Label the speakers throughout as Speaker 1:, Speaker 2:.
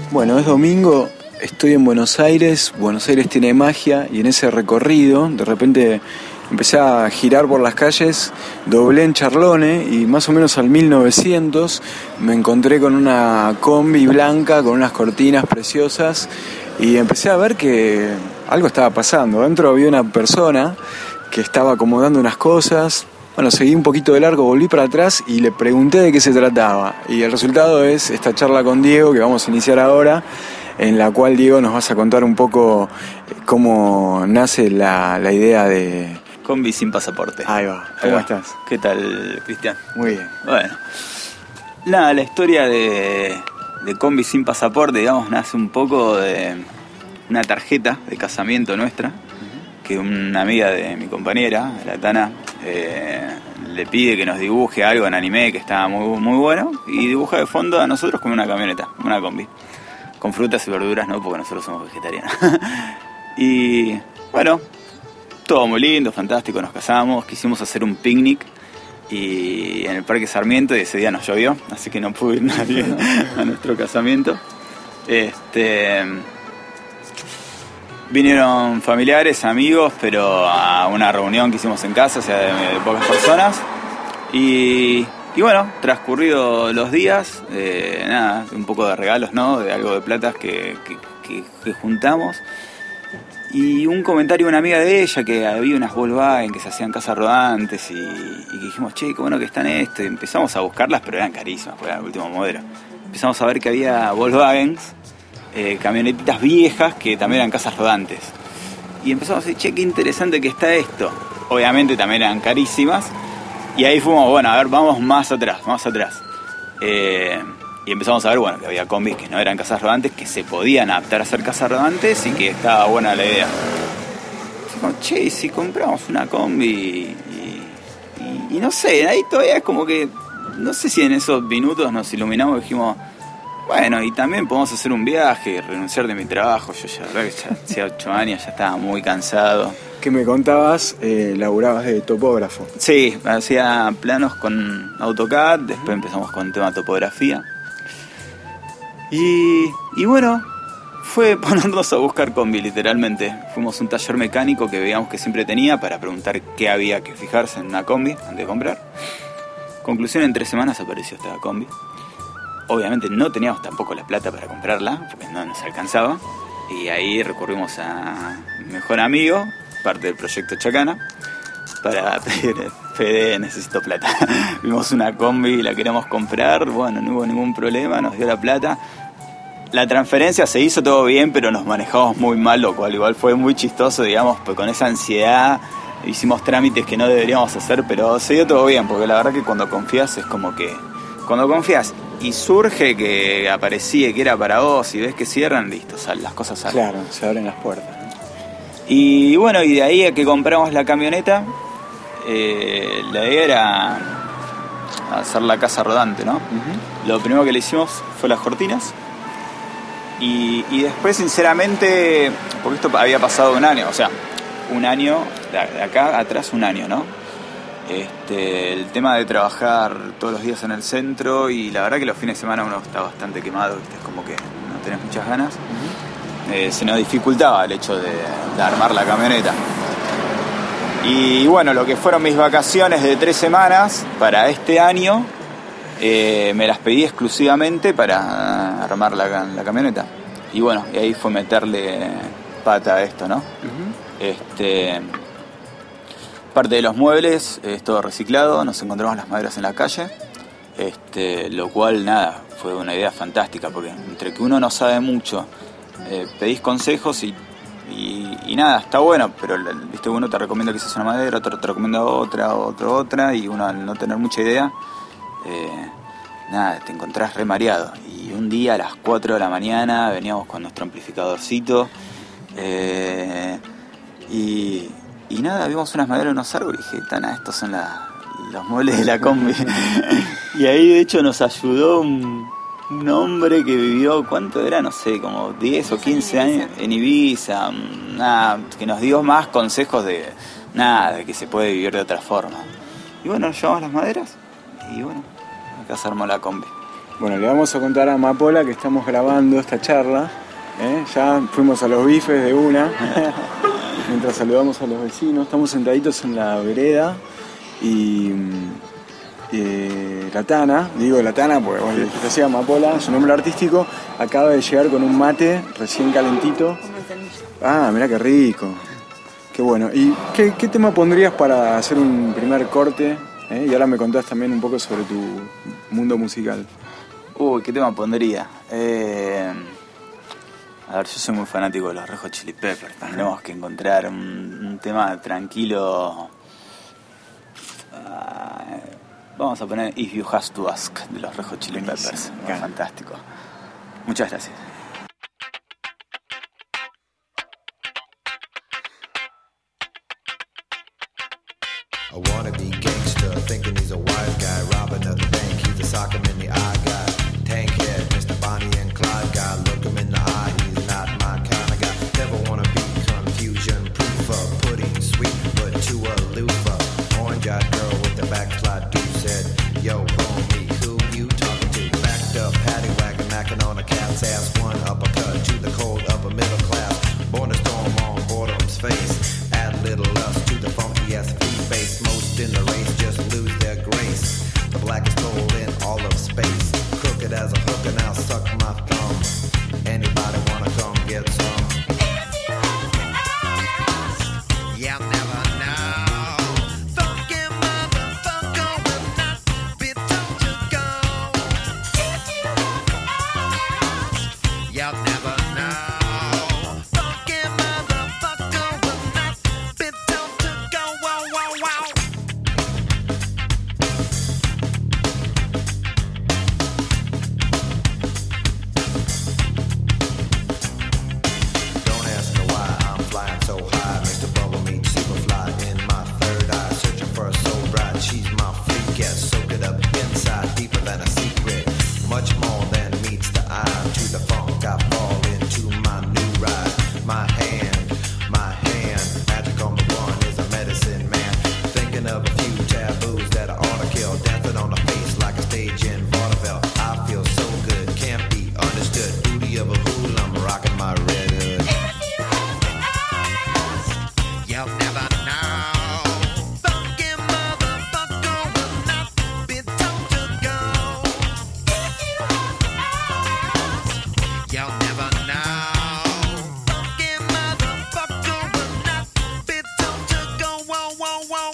Speaker 1: Bueno, es domingo, estoy en Buenos Aires tiene magia y en ese recorrido de repente empecé a girar por las calles, doblé en Charlone y más o menos al 1900 me encontré con una combi blanca con unas cortinas preciosas y empecé a ver que algo estaba pasando. Dentro había una persona que estaba acomodando unas cosas. Bueno, seguí un poquito de largo, volví para atrás y le pregunté de qué se trataba. Y el resultado es esta charla con Diego que vamos a iniciar ahora, en la cual, Diego, nos vas a contar un poco cómo nace la idea de...
Speaker 2: Combi sin pasaporte.
Speaker 1: Ahí va. ¿Cómo estás?
Speaker 2: ¿Qué tal, Cristian?
Speaker 1: Muy bien.
Speaker 2: Bueno, nada, la historia de Combi sin pasaporte, digamos, nace un poco de una tarjeta de casamiento nuestra, que una amiga de mi compañera, la Tana, le pide que nos dibuje algo en anime que estaba muy, muy bueno, y dibuja de fondo a nosotros como una camioneta, una combi, con frutas y verduras, ¿no? Porque nosotros somos vegetarianos. Y bueno, todo muy lindo, fantástico, nos casamos, quisimos hacer un picnic y en el Parque Sarmiento, y ese día nos llovió, así que no pudo ir nadie a nuestro casamiento. Vinieron familiares, amigos, pero a una reunión que hicimos en casa, o sea, de pocas personas. Y bueno, transcurridos los días, nada, un poco de regalos, ¿no? De algo de platas que juntamos. Y un comentario de una amiga de ella, que había unas Volkswagen que se hacían casas rodantes, y que dijimos, che, qué bueno que están esto. Y empezamos a buscarlas, pero eran carísimas, porque era el último modelo. Empezamos a ver que había Volkswagens, camionetitas viejas que también eran casas rodantes. Y empezamos a decir, che, qué interesante que está esto. Obviamente también eran carísimas. Y ahí fuimos, bueno, a ver, vamos más atrás. Y empezamos a ver, bueno, que había combis que no eran casas rodantes, que se podían adaptar a ser casas rodantes y que estaba buena la idea. Dijimos, che, si compramos una combi y no sé, ahí todavía es como que, no sé si en esos minutos nos iluminamos y dijimos, bueno, y también podemos hacer un viaje, renunciar de mi trabajo. Yo ya, la verdad que ya hacía 8 años, ya estaba muy cansado.
Speaker 1: Que me contabas, laburabas de topógrafo.
Speaker 2: Sí, hacía planos con AutoCAD, después empezamos con tema topografía. Y bueno, fue ponernos a buscar combi, literalmente. Fuimos a un taller mecánico que veíamos que siempre tenía para preguntar qué había que fijarse en una combi antes de comprar. Conclusión, en 3 semanas apareció esta combi. Obviamente no teníamos tampoco la plata para comprarla, porque no nos alcanzaba. Y ahí recurrimos a mi mejor amigo, parte del proyecto Chacana, para pedir, Fede, necesito plata. Vimos una combi y la queríamos comprar, bueno, no hubo ningún problema, nos dio la plata. La transferencia se hizo todo bien, pero nos manejamos muy mal, lo cual igual fue muy chistoso, digamos, pues con esa ansiedad hicimos trámites que no deberíamos hacer, pero se dio todo bien, porque la verdad que cuando confías es como que... Cuando confías y surge que aparecía que era para vos y ves que cierran, listo, las cosas salen.
Speaker 1: Claro, se abren las puertas.
Speaker 2: Y bueno, y de ahí a que compramos la camioneta, la idea era hacer la casa rodante, ¿no? Uh-huh. Lo primero que le hicimos fue las cortinas. Y después, sinceramente, porque esto había pasado un año, o sea, un año, de acá atrás un año, ¿no? El tema de trabajar todos los días en el centro, y la verdad que los fines de semana uno está bastante quemado, ¿viste? Es como que no tenés muchas ganas. Uh-huh. Se nos dificultaba el hecho de armar la camioneta. Y bueno, lo que fueron mis vacaciones de 3 semanas para este año, me las pedí exclusivamente para armar la camioneta. Y bueno, y ahí fue meterle pata a esto, ¿no? Uh-huh. Parte de los muebles es todo reciclado, nos encontramos las maderas en la calle, lo cual, nada, fue una idea fantástica, porque entre que uno no sabe mucho, pedís consejos y nada, está bueno, pero viste, uno te recomienda quizás una madera, otro te recomienda otra, y uno al no tener mucha idea, nada, te encontrás re mareado. Y un día a las 4 de la mañana veníamos con nuestro amplificadorcito, y nada, vimos unas maderas en unos árboles y dije, Tana, estos son los muebles de la combi. Y ahí de hecho nos ayudó un hombre que vivió, ¿cuánto era? No sé, como 10 o 15 años en Ibiza, nada, que nos dio más consejos de que se puede vivir de otra forma. Y bueno, nos llevamos las maderas y bueno, acá se armó la combi.
Speaker 1: Bueno, le vamos a contar a Amapola que estamos grabando esta charla. Ya fuimos a los bifes de una. Mientras saludamos a los vecinos. Estamos sentaditos en la vereda. Y la Tana, digo la Tana porque bueno, le decía Amapola, su nombre artístico, acaba de llegar con un mate recién calentito. Ah, mirá qué rico. Qué bueno. ¿Y qué tema pondrías para hacer un primer corte? Y ahora me contás también un poco sobre tu mundo musical.
Speaker 2: Uy, ¿qué tema pondría? A ver, yo soy muy fanático de los Red Hot Chili Peppers. Tenemos que encontrar un tema tranquilo. Vamos a poner If You Have to Ask de los Red Hot Chili Peppers. Fantástico. Muchas gracias.
Speaker 3: A wannabe gangster thinking he's a wise guy, robbing a bank, he's a sock him in the eye guy. Tank head, Mr. Bonnie and Clyde guy, look him in the eye, he's not my kind of guy. Never wanna be confusion proofer, pudding sweet but too aloofer. Orange-eyed girl with the backslide dude said, yo homie, who you talking to? Backed up, paddy wagon, knocking on a cat's ass, one uppercut to the cold of a middle class. Born to storm on boredom's face, add little lust to the funky ass face. Most in the race just lose their grace. The blackest hole in all of space. Crooked as a hook and I'll suck my thumb. Anybody wanna come get some? Yeah, I'll never know. Funky motherfucker will not be told to go. Yeah, I'll never know. Funky motherfucker will not be told to go. Wow, wow, wow. Don't ask me why I'm flying so high. Mr. Bubble Meat, Superfly in my third eye. Searching for a soul bride, she's my freak. Yeah, soak it up inside, deeper than a secret. Much more than meets the eye. To the funk, I fall into my new ride. My hand, magic on the one is a medicine man. Thinking of a few taboos that I ought to kill. Dancing on the face like a stage in vaudeville. I feel so good, can't be understood. Booty of a hoodlum, rocking my red hood. You'll never know. Funky motherfucker will not be told to go. You'll never know. Funky motherfucker will not be told to go. Whoa, whoa, whoa.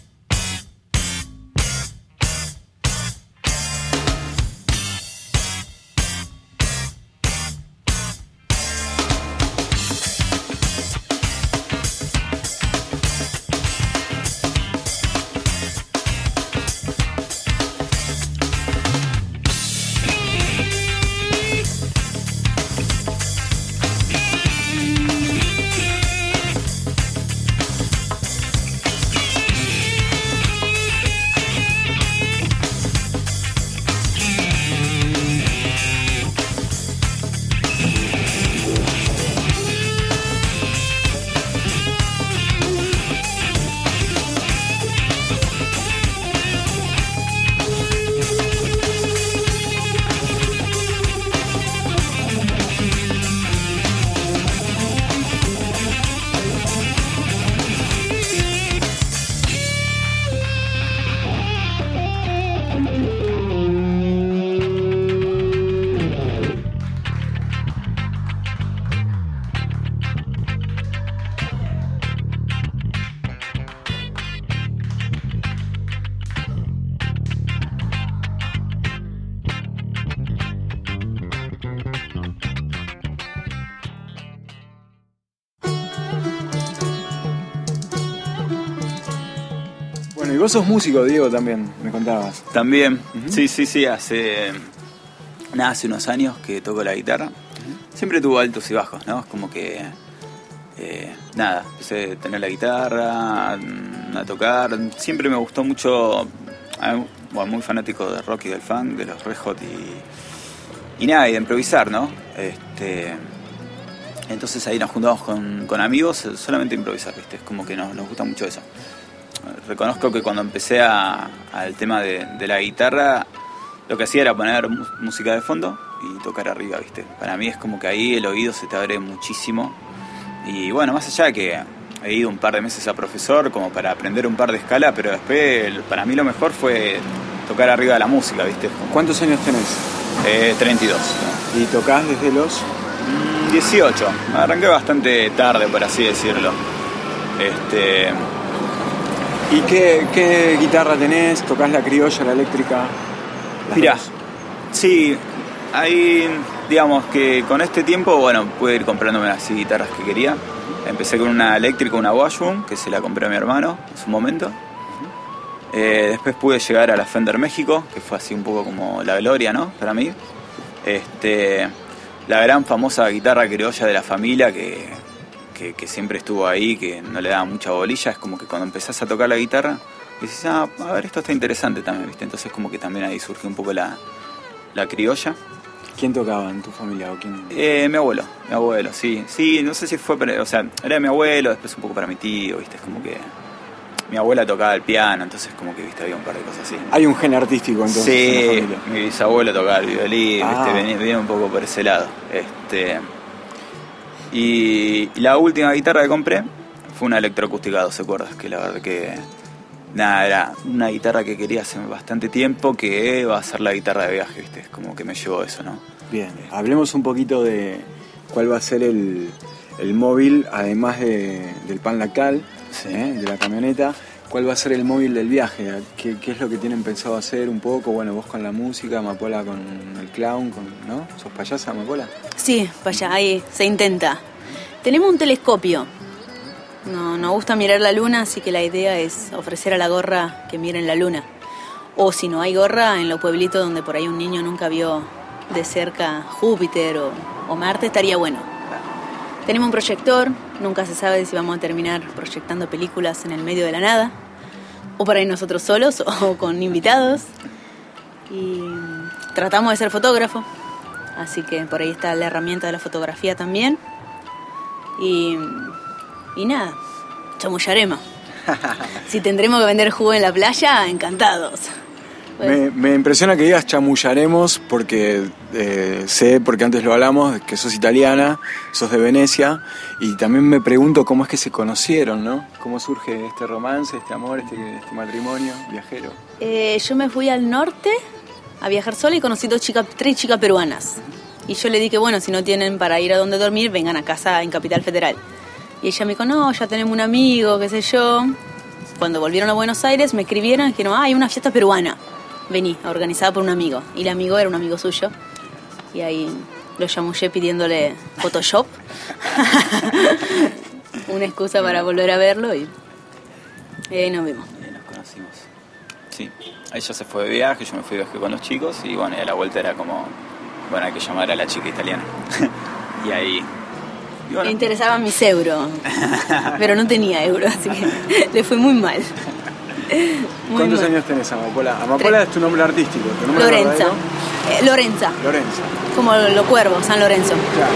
Speaker 1: Bueno, y vos sos músico, Diego, también, me contabas.
Speaker 2: También, sí, hace unos años que toco la guitarra. Siempre tuvo altos y bajos, ¿no? Es como que, empecé a tener la guitarra, a tocar. Siempre me gustó mucho, muy fanático de rock y del funk, de los Red Hot y de improvisar, ¿no? Entonces ahí nos juntamos con amigos, solamente a improvisar, ¿viste? Es como que nos gusta mucho eso. Reconozco que cuando empecé al tema de la guitarra, lo que hacía era poner música de fondo y tocar arriba, ¿viste? Para mí es como que ahí el oído se te abre muchísimo. Y bueno, más allá de que he ido un par de meses a profesor como para aprender un par de escalas, pero después para mí lo mejor fue tocar arriba de la música, ¿viste?
Speaker 1: ¿Cuántos años tenés?
Speaker 2: 32.
Speaker 1: ¿Y tocás desde los...?
Speaker 2: 18. Arranqué bastante tarde, por así decirlo.
Speaker 1: ¿Y qué guitarra tenés? ¿Tocás la criolla, la eléctrica?
Speaker 2: Mirá, sí, ahí digamos que con este tiempo, bueno, pude ir comprándome las guitarras que quería. Empecé con una eléctrica, una Washburn, que se la compré a mi hermano en su momento. Después pude llegar a la Fender México, que fue así un poco como la gloria, ¿no? Para mí. La gran famosa guitarra criolla de la familia que siempre estuvo ahí, que no le daba mucha bolilla. Es como que cuando empezás a tocar la guitarra, dices, a ver, esto está interesante también, ¿viste? Entonces como que también ahí surgió un poco la criolla.
Speaker 1: ¿Quién tocaba en tu familia? ¿O quién?
Speaker 2: Mi abuelo, sí. Sí, no sé si fue, o sea, era de mi abuelo, después un poco para mi tío, ¿viste? Es como que mi abuela tocaba el piano, entonces como que, ¿viste? Había un par de cosas así.
Speaker 1: Hay un gen artístico entonces
Speaker 2: sí,
Speaker 1: en la familia.
Speaker 2: Mi bisabuelo tocaba el violín, ¿viste? Venía un poco por ese lado. Y la última guitarra que compré fue una electroacústica 12 cuerdas, que la verdad que nada, era una guitarra que quería hace bastante tiempo, que va a ser la guitarra de viaje, ¿viste? Es como que me llevó eso, ¿no?
Speaker 1: Bien, hablemos un poquito de cuál va a ser el móvil, además del pan lactal,
Speaker 2: sí.
Speaker 1: De la camioneta. ¿Cuál va a ser el móvil del viaje? ¿Qué es lo que tienen pensado hacer un poco? Bueno, vos con la música, Amapola con el clown, ¿no? ¿Sos payasa, Amapola?
Speaker 4: Sí, ahí se intenta. Tenemos un telescopio. No, nos gusta mirar la luna, así que la idea es ofrecer a la gorra que miren la luna. O si no hay gorra, en los pueblitos donde por ahí un niño nunca vio de cerca Júpiter o Marte, estaría bueno. Tenemos un proyector, nunca se sabe si vamos a terminar proyectando películas en el medio de la nada, o para ir nosotros solos o con invitados. Y tratamos de ser fotógrafo, así que por ahí está la herramienta de la fotografía también. Y nada, chamullaremos. Si tendremos que vender jugo en la playa, encantados.
Speaker 1: Me impresiona que digas chamullaremos porque sé, porque antes lo hablamos, que sos italiana, sos de Venecia, y también me pregunto cómo es que se conocieron, ¿no? ¿Cómo surge este romance, este amor, este matrimonio viajero?
Speaker 4: Yo me fui al norte a viajar sola y conocí tres chicas peruanas. Y yo le dije, bueno, si no tienen para ir a donde dormir, vengan a casa en Capital Federal. Y ella me dijo, no, ya tenemos un amigo, qué sé yo. Cuando volvieron a Buenos Aires me escribieron y dijeron, hay una fiesta peruana. Vení, organizada por un amigo. Y el amigo era un amigo suyo. Y ahí lo chamullé pidiéndole Photoshop. Una excusa para volver a verlo y ahí nos vimos.
Speaker 2: Y nos conocimos. Sí, ella se fue de viaje, yo me fui de viaje con los chicos y bueno, y a la vuelta era como, bueno, hay que llamar a la chica italiana. Y ahí... Y bueno.
Speaker 4: Le interesaban mis euros, pero no tenía euros, así que le fue muy mal.
Speaker 1: ¿Cuántos años tenés, Amapola? Amapola es tu nombre artístico. ¿Tu nombre
Speaker 4: Lorenza. Lorenza. Como los cuervos, San Lorenzo.
Speaker 1: Claro.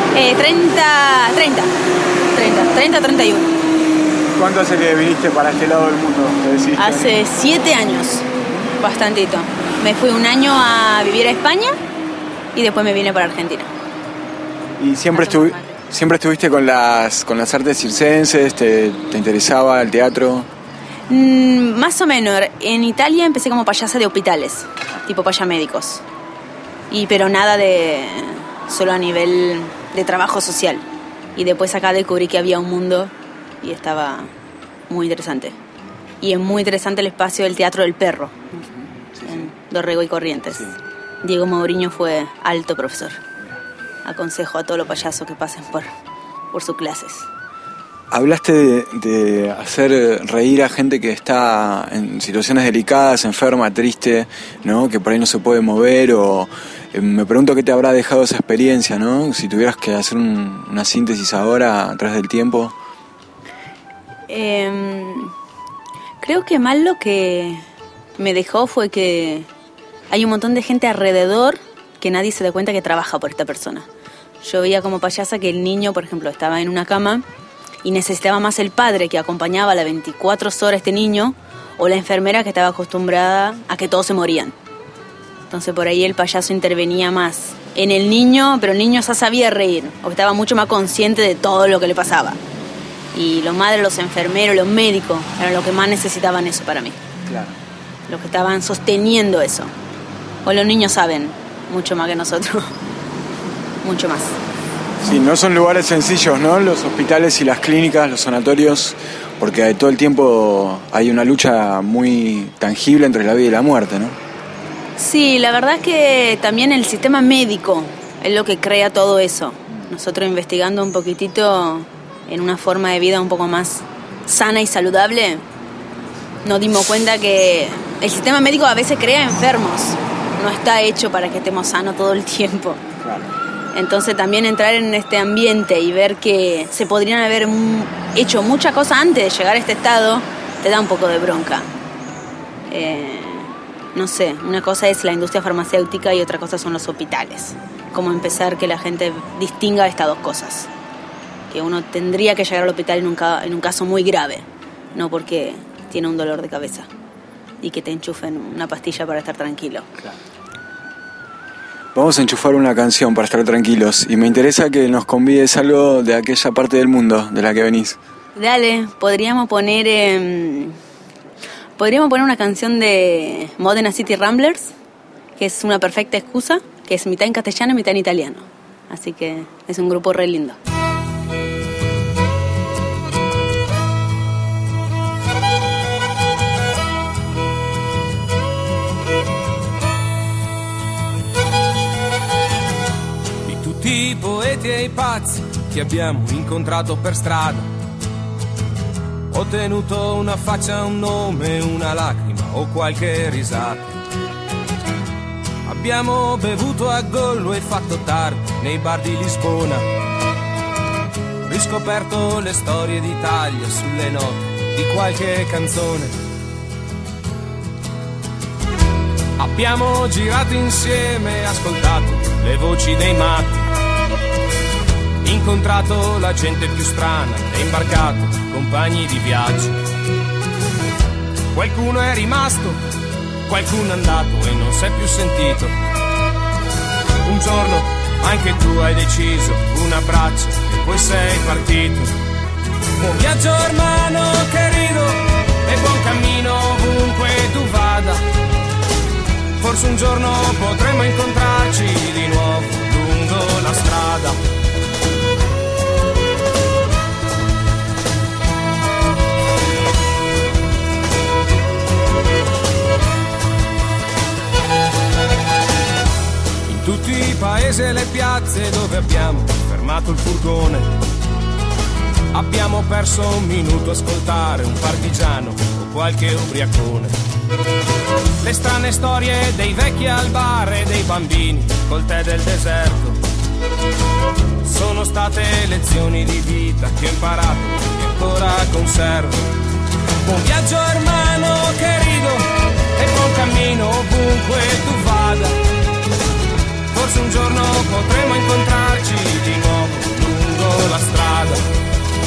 Speaker 4: 31.
Speaker 1: ¿Cuánto hace que viniste para este lado del mundo?
Speaker 4: Hace 7 años, bastantito. Me fui un año a vivir a España y después me vine para Argentina.
Speaker 1: ¿Y siempre estuviste con las artes circenses? ¿Te interesaba el teatro?
Speaker 4: Más o menos. En Italia empecé como payasa de hospitales, tipo payamédicos. Pero nada de solo a nivel de trabajo social. Y después acá descubrí que había un mundo y estaba muy interesante. Y es muy interesante el espacio del Teatro del Perro, en Dorrego y Corrientes. Sí. Diego Mauriño fue alto profesor. Aconsejo a todos los payasos que pasen por sus clases.
Speaker 1: Hablaste de hacer reír a gente que está en situaciones delicadas, enferma, triste, ¿no? Que por ahí no se puede mover o... me pregunto qué te habrá dejado esa experiencia, ¿no? Si tuvieras que hacer una síntesis ahora a través del tiempo.
Speaker 4: Creo que más lo que me dejó fue que hay un montón de gente alrededor que nadie se da cuenta que trabaja por esta persona. Yo veía como payasa que el niño, por ejemplo, estaba en una cama y necesitaba más el padre que acompañaba a las 24 horas a este niño o la enfermera que estaba acostumbrada a que todos se morían. Entonces por ahí el payaso intervenía más en el niño, pero el niño ya sabía reír, o estaba mucho más consciente de todo lo que le pasaba. Y los madres, los enfermeros, los médicos eran los que más necesitaban eso para mí.
Speaker 1: Claro.
Speaker 4: Los que estaban sosteniendo eso. O los niños saben mucho más que nosotros. Mucho más.
Speaker 1: Sí, no son lugares sencillos, ¿no? Los hospitales y las clínicas, los sanatorios, porque todo el tiempo hay una lucha muy tangible entre la vida y la muerte, ¿no?
Speaker 4: Sí, la verdad es que también el sistema médico es lo que crea todo eso. Nosotros investigando un poquitito en una forma de vida un poco más sana y saludable, nos dimos cuenta que el sistema médico a veces crea enfermos. No está hecho para que estemos sanos todo el tiempo.
Speaker 1: Claro.
Speaker 4: Entonces también entrar en este ambiente y ver que se podrían haber hecho muchas cosas antes de llegar a este estado, te da un poco de bronca. No sé, una cosa es la industria farmacéutica y otra cosa son los hospitales. Cómo empezar que la gente distinga estas dos cosas. Que uno tendría que llegar al hospital en un caso muy grave, no porque tiene un dolor de cabeza y que te enchufen una pastilla para estar tranquilo.
Speaker 1: Claro. Vamos a enchufar una canción para estar tranquilos y me interesa que nos convides algo de aquella parte del mundo de la que venís.
Speaker 4: Dale, podríamos poner una canción de Modena City Ramblers, que es una perfecta excusa, que es mitad en castellano y mitad en italiano. Así que es un grupo re lindo.
Speaker 5: I poeti e i pazzi che abbiamo incontrato per strada. Ho tenuto una faccia, un nome, una lacrima o qualche risata. Abbiamo bevuto a gollo e fatto tardi nei bar di Lisbona. Riscoperto le storie d'Italia sulle note di qualche canzone. Abbiamo girato insieme, ascoltato le voci dei matti. Incontrato la gente più strana e imbarcato compagni di viaggio. Qualcuno è rimasto, qualcuno è andato e non si è più sentito. Un giorno anche tu hai deciso un abbraccio e poi sei partito. Buon viaggio hermano querido e buon cammino ovunque tu vada. Forse un giorno potremo incontrarci di nuovo lungo la strada. Tutti i paesi e le piazze dove abbiamo fermato il furgone. Abbiamo perso un minuto a ascoltare un partigiano o qualche ubriacone. Le strane storie dei vecchi al bar e dei bambini col tè del deserto sono state lezioni di vita che ho imparato e ancora conservo. Buon viaggio hermano querido e buon cammino ovunque tu vada. Forse un giorno potremo incontrarci di nuovo lungo la strada.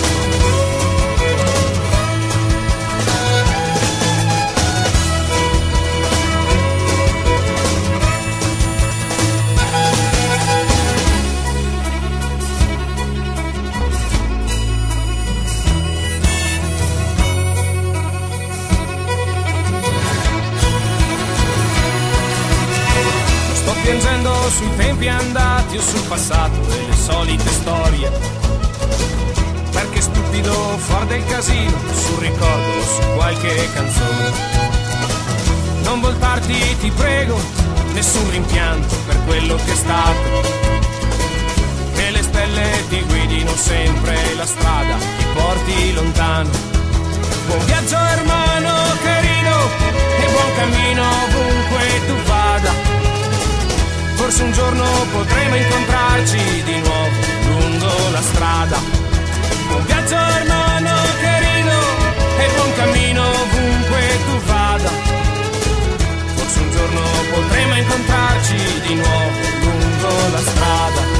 Speaker 5: Piangendo sui tempi andati o sul passato e le solite storie. Perché stupido fuori del casino, sul ricordo o su qualche canzone. Non voltarti ti prego, nessun rimpianto per quello che è stato. Che le stelle ti guidino sempre, la strada ti porti lontano. Buon viaggio hermano querido e buon cammino ovunque tu vada. Forse un giorno potremo incontrarci di nuovo lungo la strada. Buon viaggio hermano querido e buon cammino ovunque tu vada. Forse un giorno potremo incontrarci di nuovo lungo la strada.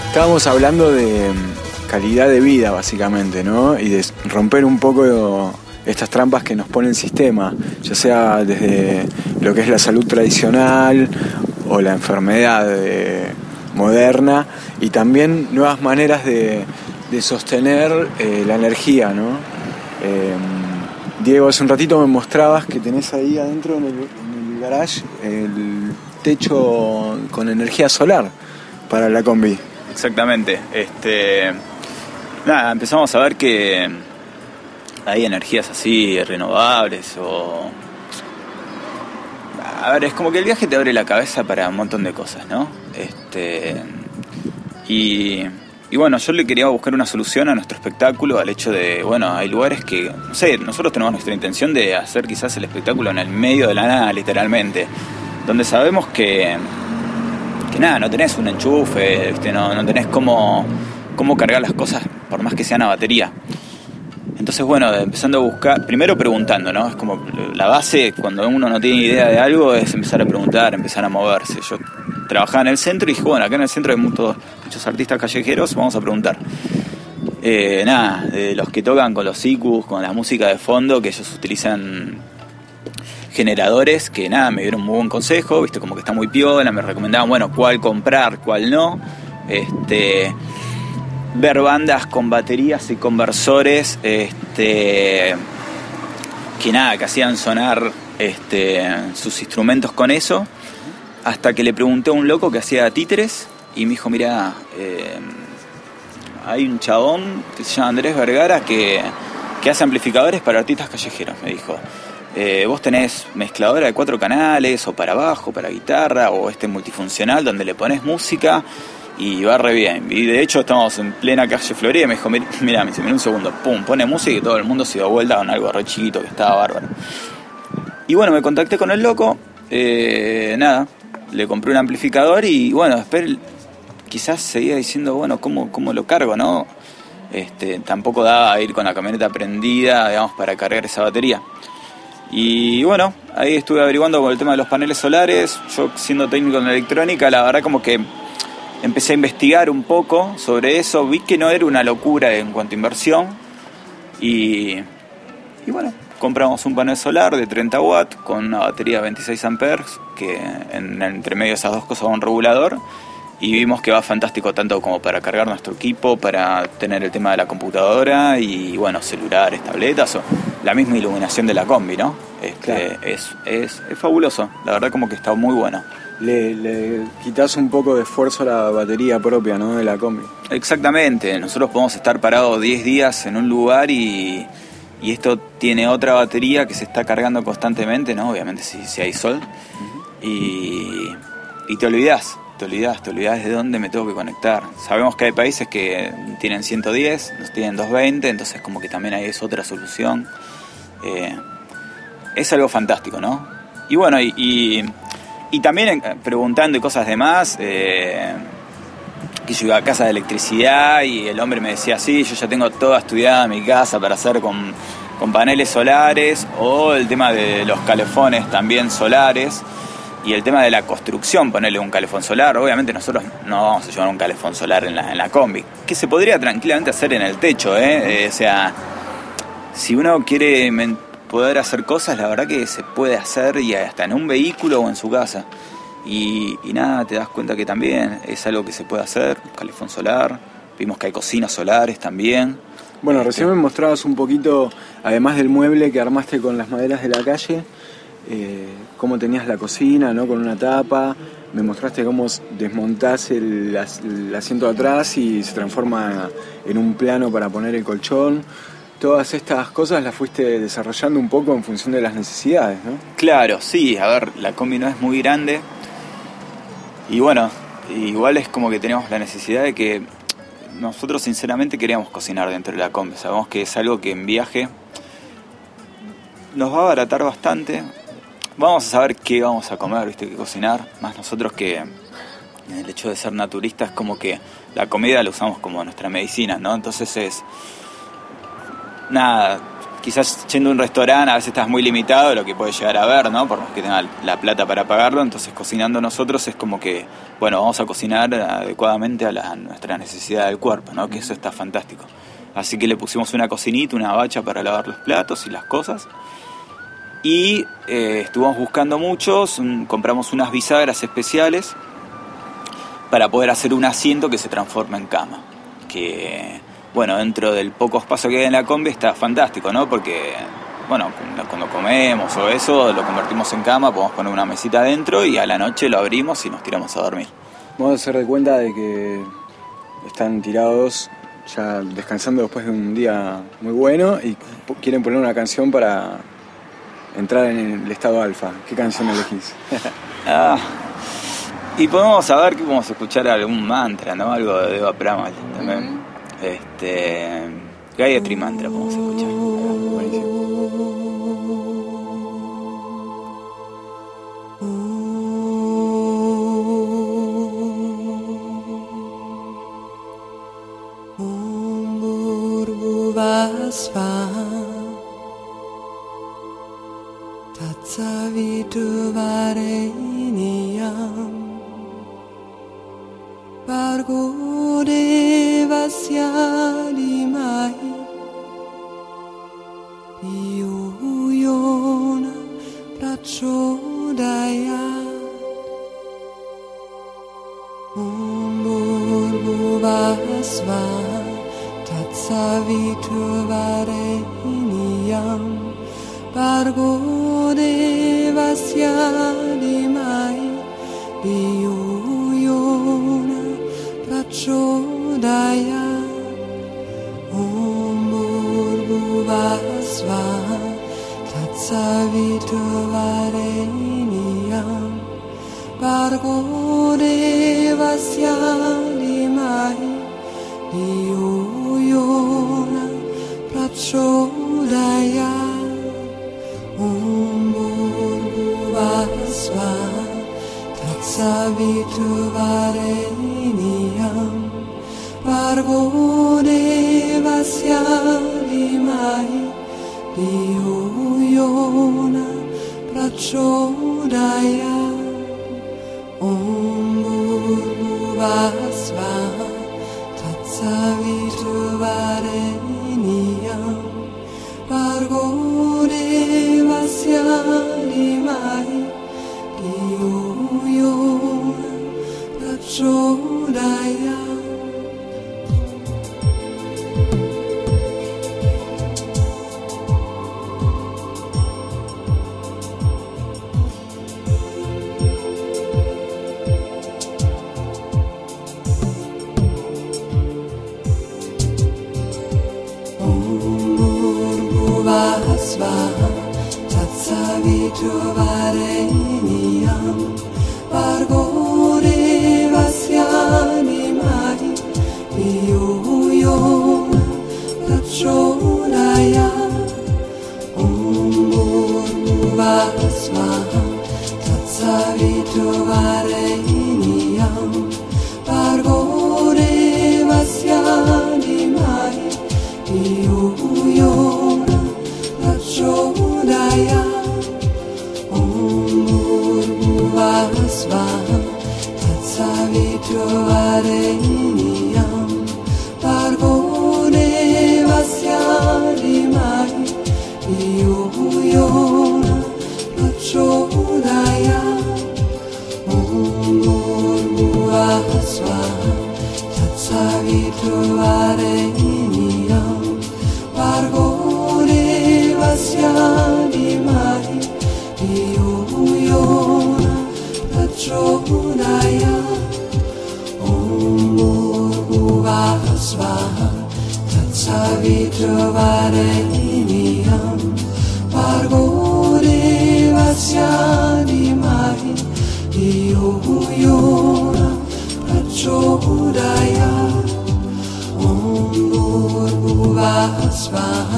Speaker 1: Estábamos hablando de calidad de vida, básicamente, ¿no? Y de romper un poco estas trampas que nos pone el sistema, ya sea desde lo que es la salud tradicional o la enfermedad moderna, y también nuevas maneras de sostener la energía, ¿no? Diego, hace un ratito me mostrabas que tenés ahí adentro en el garage el techo con energía solar para la combi.
Speaker 2: Exactamente. Nada, empezamos a ver que hay energías así renovables o... A ver, es como que el viaje te abre la cabeza para un montón de cosas, ¿no? Y bueno, yo le quería buscar una solución a nuestro espectáculo, al hecho de, bueno, hay lugares que, no sé, nosotros tenemos nuestra intención de hacer quizás el espectáculo en el medio de la nada, literalmente, donde sabemos que nada, no tenés un enchufe, ¿viste? No tenés cómo cargar las cosas por más que sean a batería. Entonces, bueno, empezando a buscar, primero preguntando, ¿no? Es como la base, cuando uno no tiene idea de algo, es empezar a preguntar, empezar a moverse. Yo trabajaba en el centro y dije, bueno, acá en el centro hay muchos artistas callejeros, vamos a preguntar. Nada, de los que tocan con los icus, con la música de fondo, que ellos utilizan generadores, que nada, me dieron muy buen consejo, viste, como que está muy piola, me recomendaban, bueno, cuál comprar, cuál no. Ver bandas con baterías y conversores que nada, que hacían sonar sus instrumentos con eso, hasta que le pregunté a un loco que hacía títeres y me dijo, mirá, hay un chabón que se llama Andrés Vergara que hace amplificadores para artistas callejeros, me dijo. Vos tenés mezcladora de 4 canales, o para bajo, para guitarra, o multifuncional donde le pones música y va re bien. Y de hecho estamos en plena calle Florida y me dijo, mirá, me dice, un segundo, pum, pone música y todo el mundo se dio vuelta con algo re chiquito que estaba bárbaro. Y bueno, me contacté con el loco, nada, le compré un amplificador y bueno, después quizás seguía diciendo, bueno, ¿cómo lo cargo, no? Tampoco daba a ir con la camioneta prendida, digamos, para cargar esa batería. Y bueno, ahí estuve averiguando con el tema de los paneles solares. Yo, siendo técnico en electrónica, la verdad como que empecé a investigar un poco sobre eso. Vi que no era una locura en cuanto a inversión. Y bueno, compramos un panel solar de 30 watts con una batería de 26 amperes, que entre medio de esas dos cosas va un regulador. Y vimos que va fantástico tanto como para cargar nuestro equipo, para tener el tema de la computadora y bueno, celulares, tabletas o la misma iluminación de la combi, ¿no?
Speaker 1: Claro.
Speaker 2: Es fabuloso, la verdad como que está muy bueno.
Speaker 1: Le quitas un poco de esfuerzo a la batería propia, ¿no? De la combi.
Speaker 2: Exactamente, nosotros podemos estar parados 10 días en un lugar y esto tiene otra batería que se está cargando constantemente, ¿no? Obviamente si hay sol. Y te olvidás de dónde me tengo que conectar. Sabemos que hay países que tienen 110, nos tienen 220, entonces como que también ahí es otra solución. Es algo fantástico, ¿no? Y bueno, y también preguntando y cosas demás, que yo iba a casa de electricidad y el hombre me decía, sí, yo ya tengo toda estudiada mi casa para hacer con paneles solares, o el tema de los calefones también solares. Y el tema de la construcción, ponerle un calefón solar, obviamente nosotros no vamos a llevar un calefón solar en la combi, que se podría tranquilamente hacer en el techo, o sea, si uno quiere poder hacer cosas, la verdad que se puede hacer y hasta en un vehículo o en su casa. Y nada, te das cuenta que también es algo que se puede hacer, calefón solar, vimos que hay cocinas solares también.
Speaker 1: Bueno, recién me mostrabas un poquito, además del mueble que armaste con las maderas de la calle, cómo tenías la cocina, ¿no? Con una tapa. Me mostraste cómo desmontás el asiento de atrás y se transforma en un plano para poner el colchón. Todas estas cosas las fuiste desarrollando un poco en función de las necesidades, ¿no?
Speaker 2: Claro, sí, a ver, la combi no es muy grande y bueno, igual es como que tenemos la necesidad de que nosotros sinceramente queríamos cocinar dentro de la combi. Sabemos que es algo que en viaje nos va a abaratar bastante. Vamos a saber qué vamos a comer, viste, qué cocinar. Más nosotros que el hecho de ser naturistas, como que la comida la usamos como nuestra medicina, ¿no? Entonces nada, quizás yendo a un restaurante a veces estás muy limitado lo que puedes llegar a ver, ¿no? Por más que tengas la plata para pagarlo. Entonces cocinando nosotros es como que, bueno, vamos a cocinar adecuadamente a nuestra necesidad del cuerpo, ¿no? Que eso está fantástico. Así que le pusimos una cocinita, una bacha para lavar los platos y las cosas. Y estuvimos buscando muchos, compramos unas bisagras especiales para poder hacer un asiento que se transforma en cama. Que, bueno, dentro del poco espacio que hay en la combi está fantástico, ¿no? Porque, bueno, cuando comemos o eso, lo convertimos en cama, podemos poner una mesita adentro y a la noche lo abrimos y nos tiramos a dormir.
Speaker 1: Vamos a hacer de cuenta de que están tirados ya descansando después de un día muy bueno y quieren poner una canción para entrar en el estado alfa. ¿Qué canción elegís?
Speaker 2: Y podemos saber que vamos a escuchar algún mantra, ¿no? Algo de Deva Premal también. Gayatri Mantra podemos escuchar. Buenísimo.
Speaker 6: Bargo devasya dhimāhi धियो यो न प्रचोदयात् ॐ भूर्भुवः स्वः तत्सवितुर्वरेण्यं भर्गो देवस्य धीमहि धियो यो न प्रचोदयात् ॐ भूर्भुवः स्वः तत्सवितुर्वरेण्यं भर्गो देवस्य धीमहि धियो यो न प्रचोदयात् ॐ भूर्भुवः स्वः तत्सवितुर्वरेण्यं भर्गो देवस्य धीमहि धियो यो न प्रचोदयात् ॐ भूर्भुवः स्वः तत्सवितुर्वरेण्यं भर्गो देवस्य धीमहि धियो यो न प्रचोदयात् तत्सवितुर्वरेण्यं भर्गो देवस्य धीमहि धियो यो न प्रचोदयात् ॐ भूर्भुवः स्वः तत्सवितुर्वरेण्यं भर्गो देवस्य धीमहि धियो यो न प्रचोदयात् ॐ भूर्भुवः स्वः तत्सवितुर्वरेण्यं भर्गो देवस्य धीमहि धियो यो न प्रचोदयात् ॐ भूर्भुवः स्वः तत्सवितुर्वरेण्यं भर्गो देवस्य धीमहि धियो यो न प्रचोदयात् ॐ भूर्भुवः स्वः तत्सवितुर्वरेण्यं भर्गो देवस्य धीमहि धियो यो न प्रचोदयात् ॐ भूर्भुवः स्वः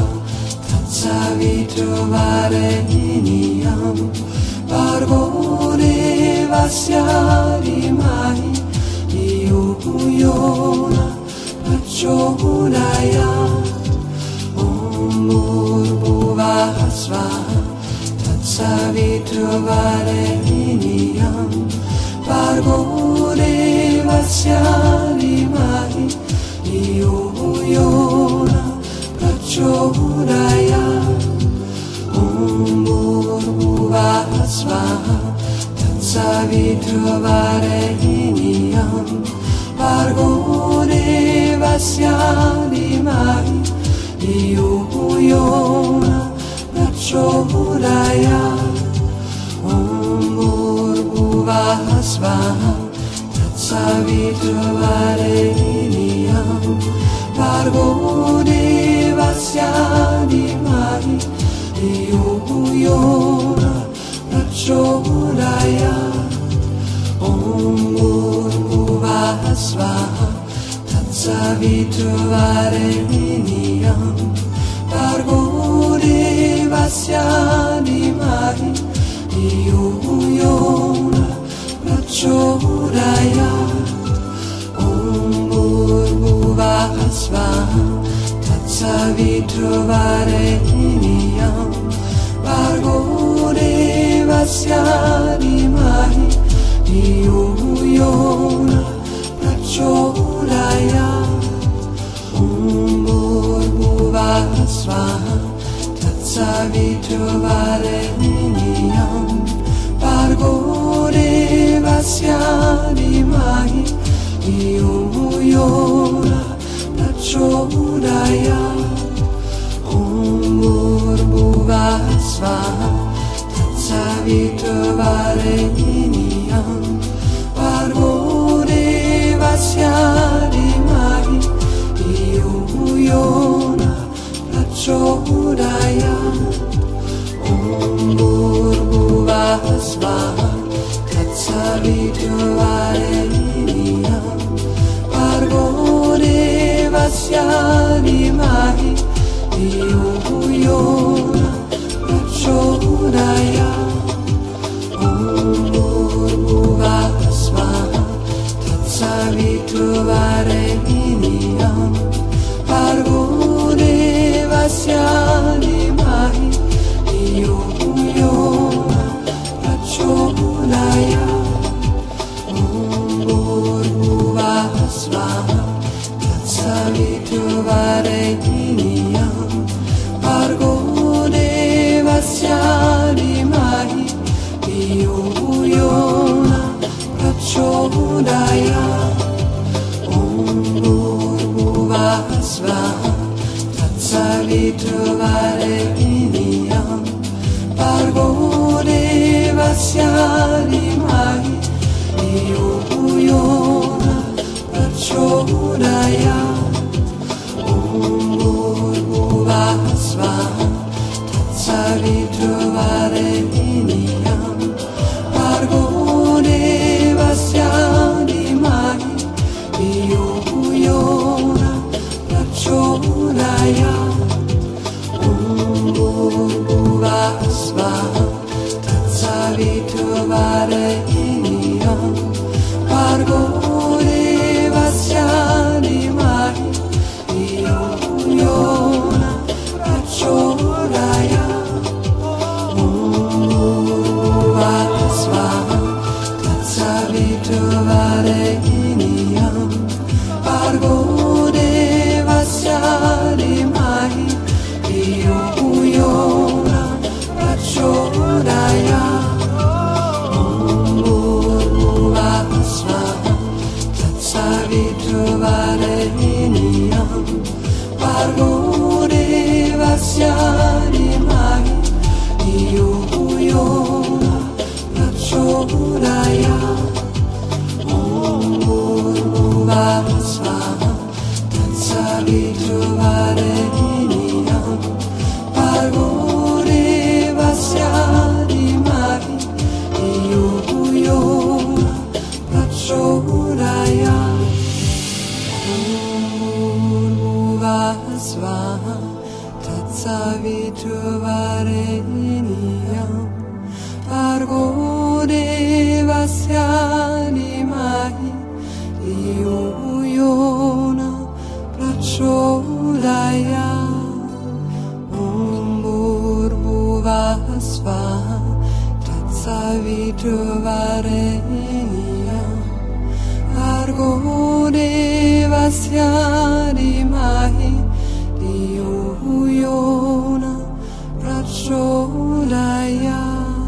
Speaker 6: तत्सवितुर्वरेण्यं भर्गो देवस्य धीमहि धियो यो न प्रचोदयात् ॐ भूर्भुवः svaha Tatsavitruvare Hiniyam Bargo Devasya Dhimahi Dhiyo Yona Prachodayat Om Bhurvuvah Svaha Tatsavitruvare Hiniyam Bargo Devasya Dhimahi Dhiyo Yona Prachodayat Om Bhurvuvah Svaha Tatsavitruvare Hiniyam Bargo Devasya Dhimahi Dhiyo Yona Prachodayat Om Bhurvuvah Svaha Tatsavitruvare Hiniyam Bargo Devasya Dhimahi Dhiyo Yona Prachodayat Om Bhurvuvah Svaha Tatsavitruvare Hiniyam Bargo Devasya Dhimahi Dhiyo Yona Prachodayat Om Bhurvuvah Svaha Tatsavitruvare Hiniyam Bargo Devasya Dhimahi Dhiyo Yona Prachodayat Om Bhurvuvah Svaha Tatsavitruvare Hiniyam Bargo Devasya Dhimahi Dhiyo Yona Prachodayat Om Bhurvuvah Svaha Tatsavitruvare Hiniyam Bargo Devasya Dhimahi Dhiyo Yona Prachodayat Om Bhurvuvah Svaha Tatsavitruvare Hiniyam Bargo Devasya Dhimahi Dhiyo Yona Prachodayat Om Bhurvuvah Svaha Tatsavitruvare Hiniyam Bargo Devasya Dhimahi Dhiyo Yona Prachodayat Om Bhurvuvah Svaha Tatsavitruvare Hiniyam Bargo Devasya Dhimahi Dhiyo Yona Prachodayat Om Bhurvuvah Svaha Tatsavitruvare Hiniyam Bargo Devasya Dhimahi Dhiyo Yona Prachodayat Om Bhurvuvah Svaha Tatsavitruvare Hiniyam Bargo Devasya Dhimahi Dhiyo Yona Prachodayat Om Bhurvuvah Svaha Tatsavitruvare Hiniyam Bargo Devasya Dhimahi Dhiyo Yona Prachodayat Om Bhurvuvah Svaha Tatsavitruvare Hiniyam Bargo Devasya Dhimahi Dhiyo Yona Prachodayat Om vasyari mahi diyuyona prachodaya.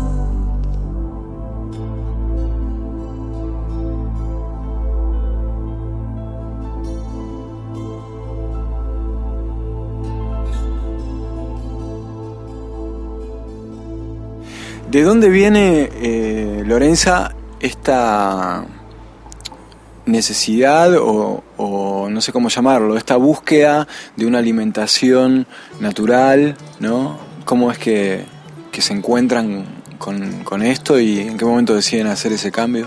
Speaker 1: ¿De dónde viene, Lorenza, esta necesidad o no sé cómo llamarlo, esta búsqueda de una alimentación natural, ¿no? ¿Cómo es que se encuentran con esto y en qué momento deciden hacer ese cambio?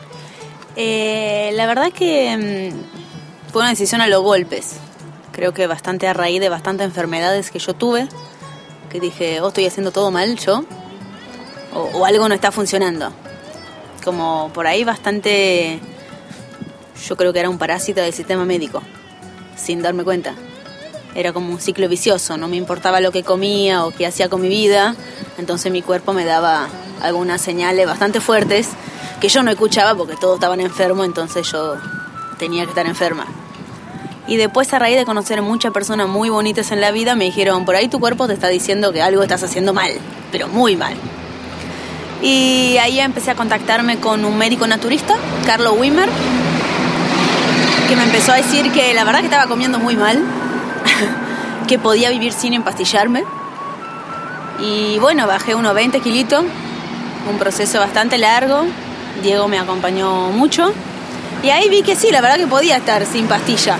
Speaker 4: La verdad que fue una decisión a los golpes. Creo que bastante a raíz de bastantes enfermedades que yo tuve, que dije, estoy haciendo todo mal yo, o algo no está funcionando. Como por ahí bastante, yo creo que era un parásito del sistema médico, sin darme cuenta. Era como un ciclo vicioso, no me importaba lo que comía o qué hacía con mi vida, entonces mi cuerpo me daba algunas señales bastante fuertes que yo no escuchaba porque todos estaban enfermos, entonces yo tenía que estar enferma. Y después, a raíz de conocer muchas personas muy bonitas en la vida, me dijeron, por ahí tu cuerpo te está diciendo que algo estás haciendo mal, pero muy mal. Y ahí empecé a contactarme con un médico naturista, Carlos Wimmer, que me empezó a decir que la verdad que estaba comiendo muy mal, que podía vivir sin empastillarme. Y bueno, bajé unos 20 kilitos, un proceso bastante largo. Diego me acompañó mucho. Y ahí vi que sí, la verdad que podía estar sin pastilla.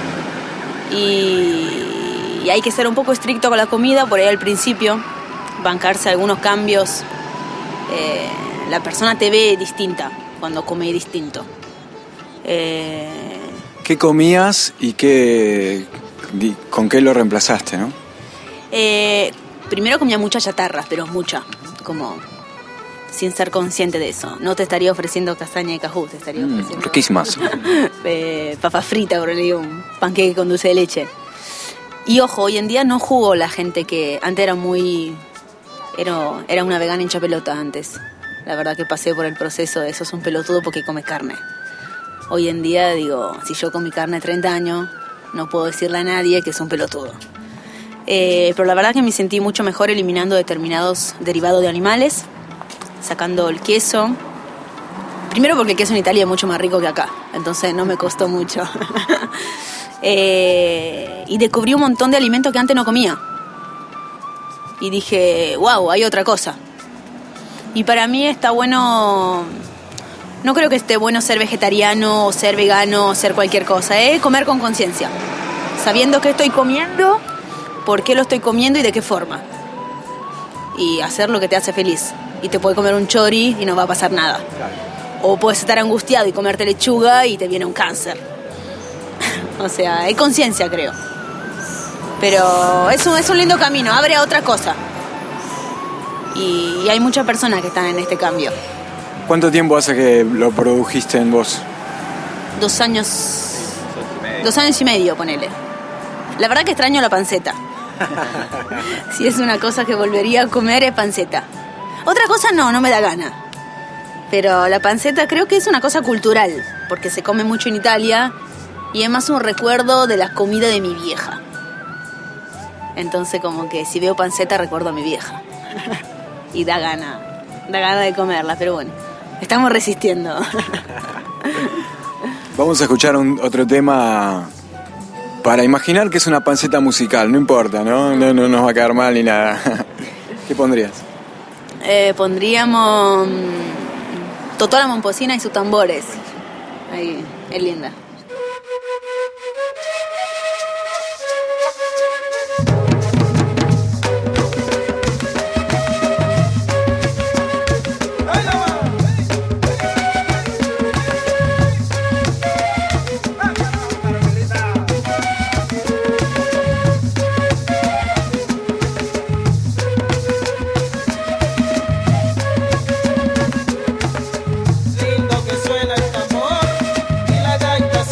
Speaker 4: Y hay que ser un poco estricto con la comida, por ahí al principio, bancarse algunos cambios. La persona te ve distinta cuando come distinto.
Speaker 1: ¿Qué comías y con qué lo reemplazaste, no?
Speaker 4: Primero comía mucha chatarra, pero mucha, como sin ser consciente de eso. No te estaría ofreciendo castaña de cajú, te estaría ofreciendo
Speaker 1: riquísimas.
Speaker 4: Papa frita, por ahí, un panqueque con dulce de leche. Y ojo, hoy en día no jugó la gente que antes era muy... Era una vegana hincha pelota antes. La verdad que pasé por el proceso de sos un pelotudo porque comes carne. Hoy en día digo, si yo comí carne 30 años, no puedo decirle a nadie que es un pelotudo. Pero la verdad que me sentí mucho mejor eliminando determinados derivados de animales, sacando el queso. Primero porque el queso en Italia es mucho más rico que acá, entonces no me costó mucho. Y descubrí un montón de alimentos que antes no comía. Y dije, wow, hay otra cosa. Y para mí está bueno... No creo que esté bueno ser vegetariano o ser vegano o ser cualquier cosa. Comer con conciencia. Sabiendo qué estoy comiendo, por qué lo estoy comiendo y de qué forma. Y hacer lo que te hace feliz. Y te puede comer un chori y no va a pasar nada. O puedes estar angustiado y comerte lechuga y te viene un cáncer. O sea, hay conciencia, creo. Pero es un lindo camino, abre a otra cosa. Y hay muchas personas que están en este cambio.
Speaker 1: ¿Cuánto tiempo hace que lo produjiste en vos?
Speaker 4: 2 años. 2 años y medio, ponele. La verdad que extraño la panceta. Si es una cosa que volvería a comer, es panceta. Otra cosa no me da gana. Pero la panceta creo que es una cosa cultural, porque se come mucho en Italia y es más un recuerdo de la comida de mi vieja. Entonces como que si veo panceta recuerdo a mi vieja. Y da gana de comerla, pero bueno, estamos resistiendo.
Speaker 1: Vamos a escuchar otro tema para imaginar que es una panceta musical, no importa, ¿no? No nos va a quedar mal ni nada. ¿Qué pondrías?
Speaker 4: Pondríamos Totó la Momposina y sus tambores. Ahí, es linda.
Speaker 7: Lindo que suena el tambor y la gaita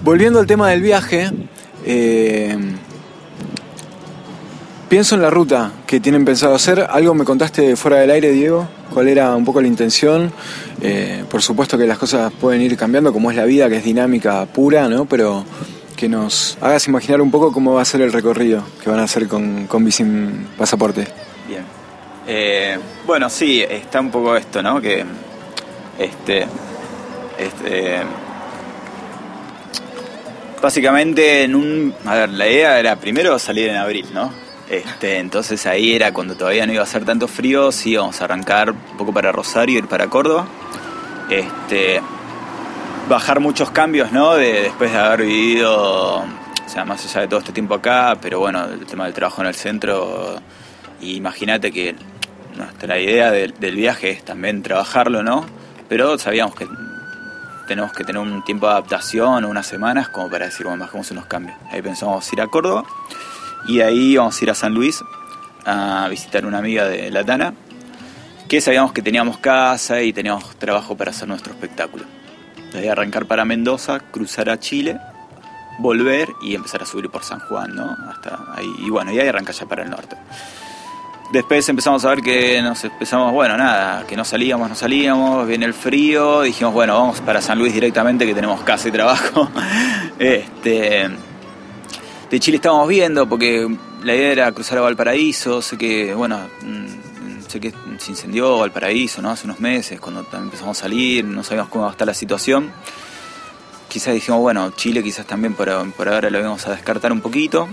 Speaker 1: volviendo al tema del viaje, pienso en la ruta que tienen pensado hacer. Algo me contaste fuera del aire, Diego. ¿Cuál era un poco la intención? Por supuesto que las cosas pueden ir cambiando, como es la vida, que es dinámica pura, ¿no? Pero que nos hagas imaginar un poco cómo va a ser el recorrido que van a hacer con Bisin Pasaporte.
Speaker 2: Bien. Bueno, sí, está un poco esto, ¿no? Que básicamente la idea era primero salir en abril, ¿no? Entonces ahí era cuando todavía no iba a hacer tanto frío, sí íbamos a arrancar un poco para Rosario, ir para Córdoba. Bajar muchos cambios, ¿no? Después de haber vivido, o sea, más allá de todo este tiempo acá, pero bueno, el tema del trabajo en el centro, y imagínate que nuestra idea del viaje es también trabajarlo, ¿no? Pero sabíamos que tenemos que tener un tiempo de adaptación, unas semanas, como para decir, bueno, bajemos unos cambios. Ahí pensamos ir a Córdoba, y de ahí vamos a ir a San Luis a visitar una amiga de La Tana, que sabíamos que teníamos casa y teníamos trabajo para hacer nuestro espectáculo. De ahí arrancar para Mendoza, cruzar a Chile, volver y empezar a subir por San Juan, ¿no? Hasta ahí, y bueno, y ahí arranca ya para el norte. Después empezamos a ver que que no salíamos, viene el frío, dijimos, bueno, vamos para San Luis directamente, que tenemos casa y trabajo. De Chile estábamos viendo, porque la idea era cruzar a Valparaíso, sé que se incendió Valparaíso, ¿no? Hace unos meses, cuando también empezamos a salir, no sabíamos cómo va a estar la situación. Quizás dijimos, bueno, Chile quizás también por ahora lo íbamos a descartar un poquito.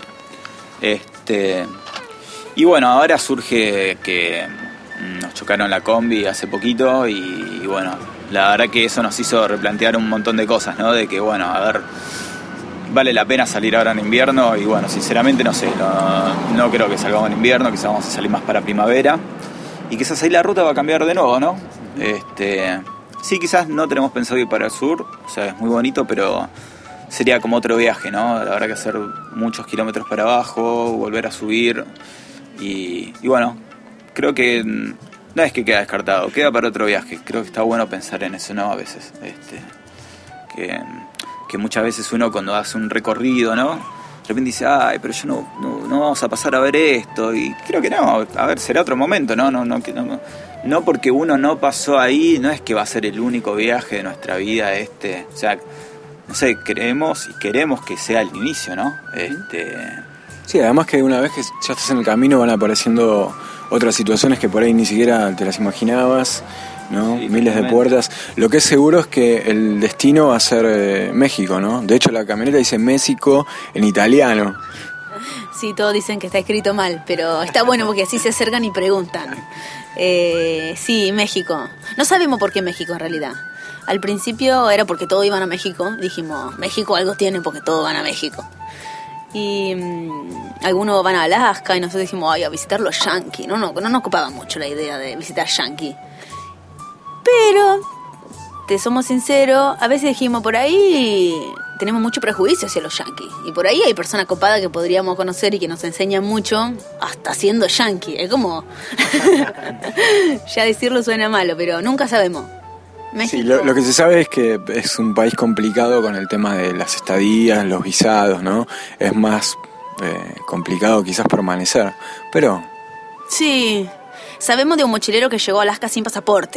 Speaker 2: Y bueno, ahora surge que nos chocaron la combi hace poquito y bueno, la verdad que eso nos hizo replantear un montón de cosas, ¿no? De que, bueno, a ver, vale la pena salir ahora en invierno y bueno, sinceramente no sé, no creo que salgamos en invierno, quizás vamos a salir más para primavera y quizás ahí la ruta va a cambiar de nuevo, ¿no? Sí, quizás no tenemos pensado ir para el sur, o sea, es muy bonito, pero sería como otro viaje, ¿no? La verdad que hacer muchos kilómetros para abajo, volver a subir y bueno, creo que no es que queda descartado, queda para otro viaje. Creo que está bueno pensar en eso, ¿no? A veces, que muchas veces uno cuando hace un recorrido, ¿no? De repente dice, ay, pero yo no vamos a pasar a ver esto, y creo que no, a ver, será otro momento, no porque uno no pasó ahí, no es que va a ser el único viaje de nuestra vida o sea, no sé, queremos que sea el inicio, ¿no?
Speaker 1: Sí, además que una vez que ya estás en el camino van apareciendo otras situaciones que por ahí ni siquiera te las imaginabas, ¿no? Sí, miles de puertas. Lo que es seguro es que el destino va a ser México, ¿no? De hecho la camioneta dice México en italiano.
Speaker 4: Sí, todos dicen que está escrito mal, pero está bueno porque así se acercan y preguntan. Sí, México. No sabemos por qué México en realidad. Al principio era porque todos iban a México. Dijimos, México algo tiene porque todos van a México. Y algunos van a Alaska y nosotros dijimos, ay, a visitar los yanquis. No nos ocupaba mucho la idea de visitar yanquis. Pero, te somos sinceros, a veces dijimos, por ahí tenemos mucho prejuicio hacia los yanquis. Y por ahí hay personas copadas que podríamos conocer y que nos enseñan mucho, hasta siendo yanqui. Es como... ya decirlo suena malo, pero nunca sabemos. México.
Speaker 1: Sí, lo que se sabe es que es un país complicado con el tema de las estadías, los visados, ¿no? Es más complicado quizás permanecer, pero...
Speaker 4: Sí, sabemos de un mochilero que llegó a Alaska sin pasaporte.